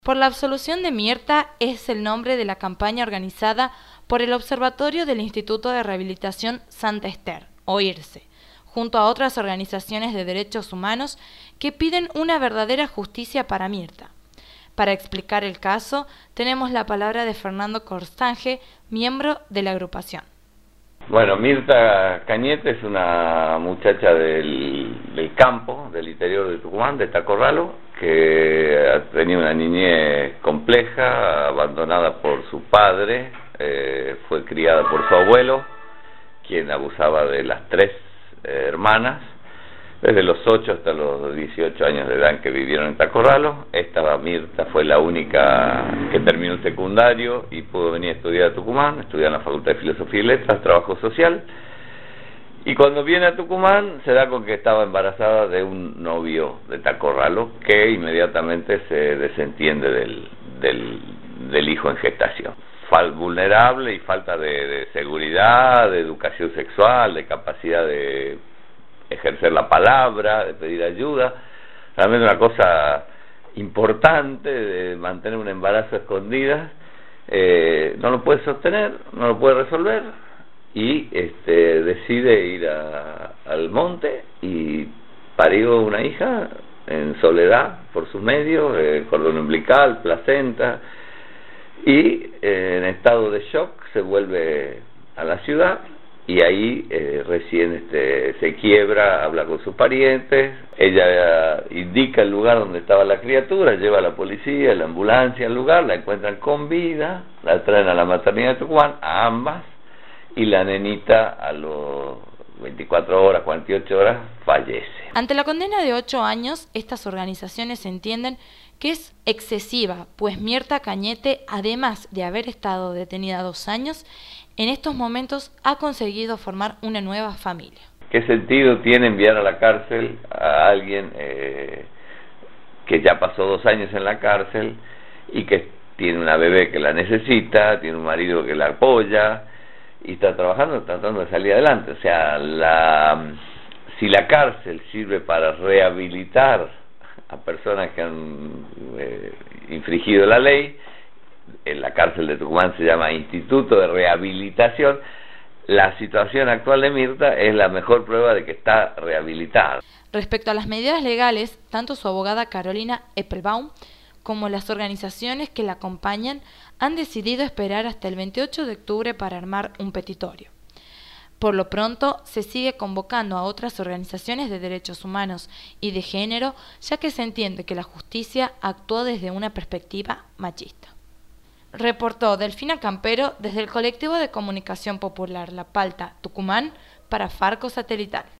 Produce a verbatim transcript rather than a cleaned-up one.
Por la absolución de Mirta es el nombre de la campaña organizada por el Observatorio del Instituto de Rehabilitación Santa Ester, o I R S E, junto a otras organizaciones de derechos humanos que piden una verdadera justicia para Mirta. Para explicar el caso, tenemos la palabra de Fernando Corstange, miembro de la agrupación. Bueno, Mirta Cañete es una muchacha del, del campo, del interior de Tucumán, de Tacorralo, que ha tenido una niñez compleja, abandonada por su padre, eh, fue criada por su abuelo, quien abusaba de las tres eh, hermanas, desde los ocho hasta los dieciocho años de edad en que vivieron en Tacorralo. Esta Mirta fue la única que terminó el secundario y pudo venir a estudiar a Tucumán, estudiar en la Facultad de Filosofía y Letras, Trabajo Social, y cuando viene a Tucumán se da con que estaba embarazada de un novio de Tacorralo, que inmediatamente se desentiende del, del, del hijo en gestación. Fal, vulnerable y falta de, de seguridad, de educación sexual, de capacidad de ejercer la palabra, de pedir ayuda, realmente una cosa importante de mantener un embarazo a escondidas. Eh, no lo puede sostener, no lo puede resolver y este, decide ir a, al monte y parió una hija en soledad por sus medios, eh, cordón umbilical, placenta, y eh, en estado de shock se vuelve a la ciudad. Y ahí eh, recién este, se quiebra, habla con sus parientes, ella eh, indica el lugar donde estaba la criatura, lleva a la policía, la ambulancia al lugar, la encuentran con vida, la traen a la maternidad de Tucumán, a ambas, y la nenita a los veinticuatro horas, cuarenta y ocho horas, fallece. Ante la condena de ocho años, estas organizaciones entienden que es excesiva, pues Mirta Cañete, además de haber estado detenida dos años, en estos momentos ha conseguido formar una nueva familia. ¿Qué sentido tiene enviar a la cárcel a alguien eh, que ya pasó dos años en la cárcel y que tiene una bebé que la necesita, tiene un marido que la apoya y está trabajando, tratando de salir adelante? O sea, la, si la cárcel sirve para rehabilitar a personas que han eh, infringido la ley, en la cárcel de Tucumán se llama Instituto de Rehabilitación, la situación actual de Mirta es la mejor prueba de que está rehabilitada. Respecto a las medidas legales, tanto su abogada Carolina Eppelbaum como las organizaciones que la acompañan han decidido esperar hasta el veintiocho de octubre para armar un petitorio. Por lo pronto, se sigue convocando a otras organizaciones de derechos humanos y de género, ya que se entiende que la justicia actuó desde una perspectiva machista. Reportó Delfina Campero desde el colectivo de comunicación popular La Palta, Tucumán, para Farco Satelital.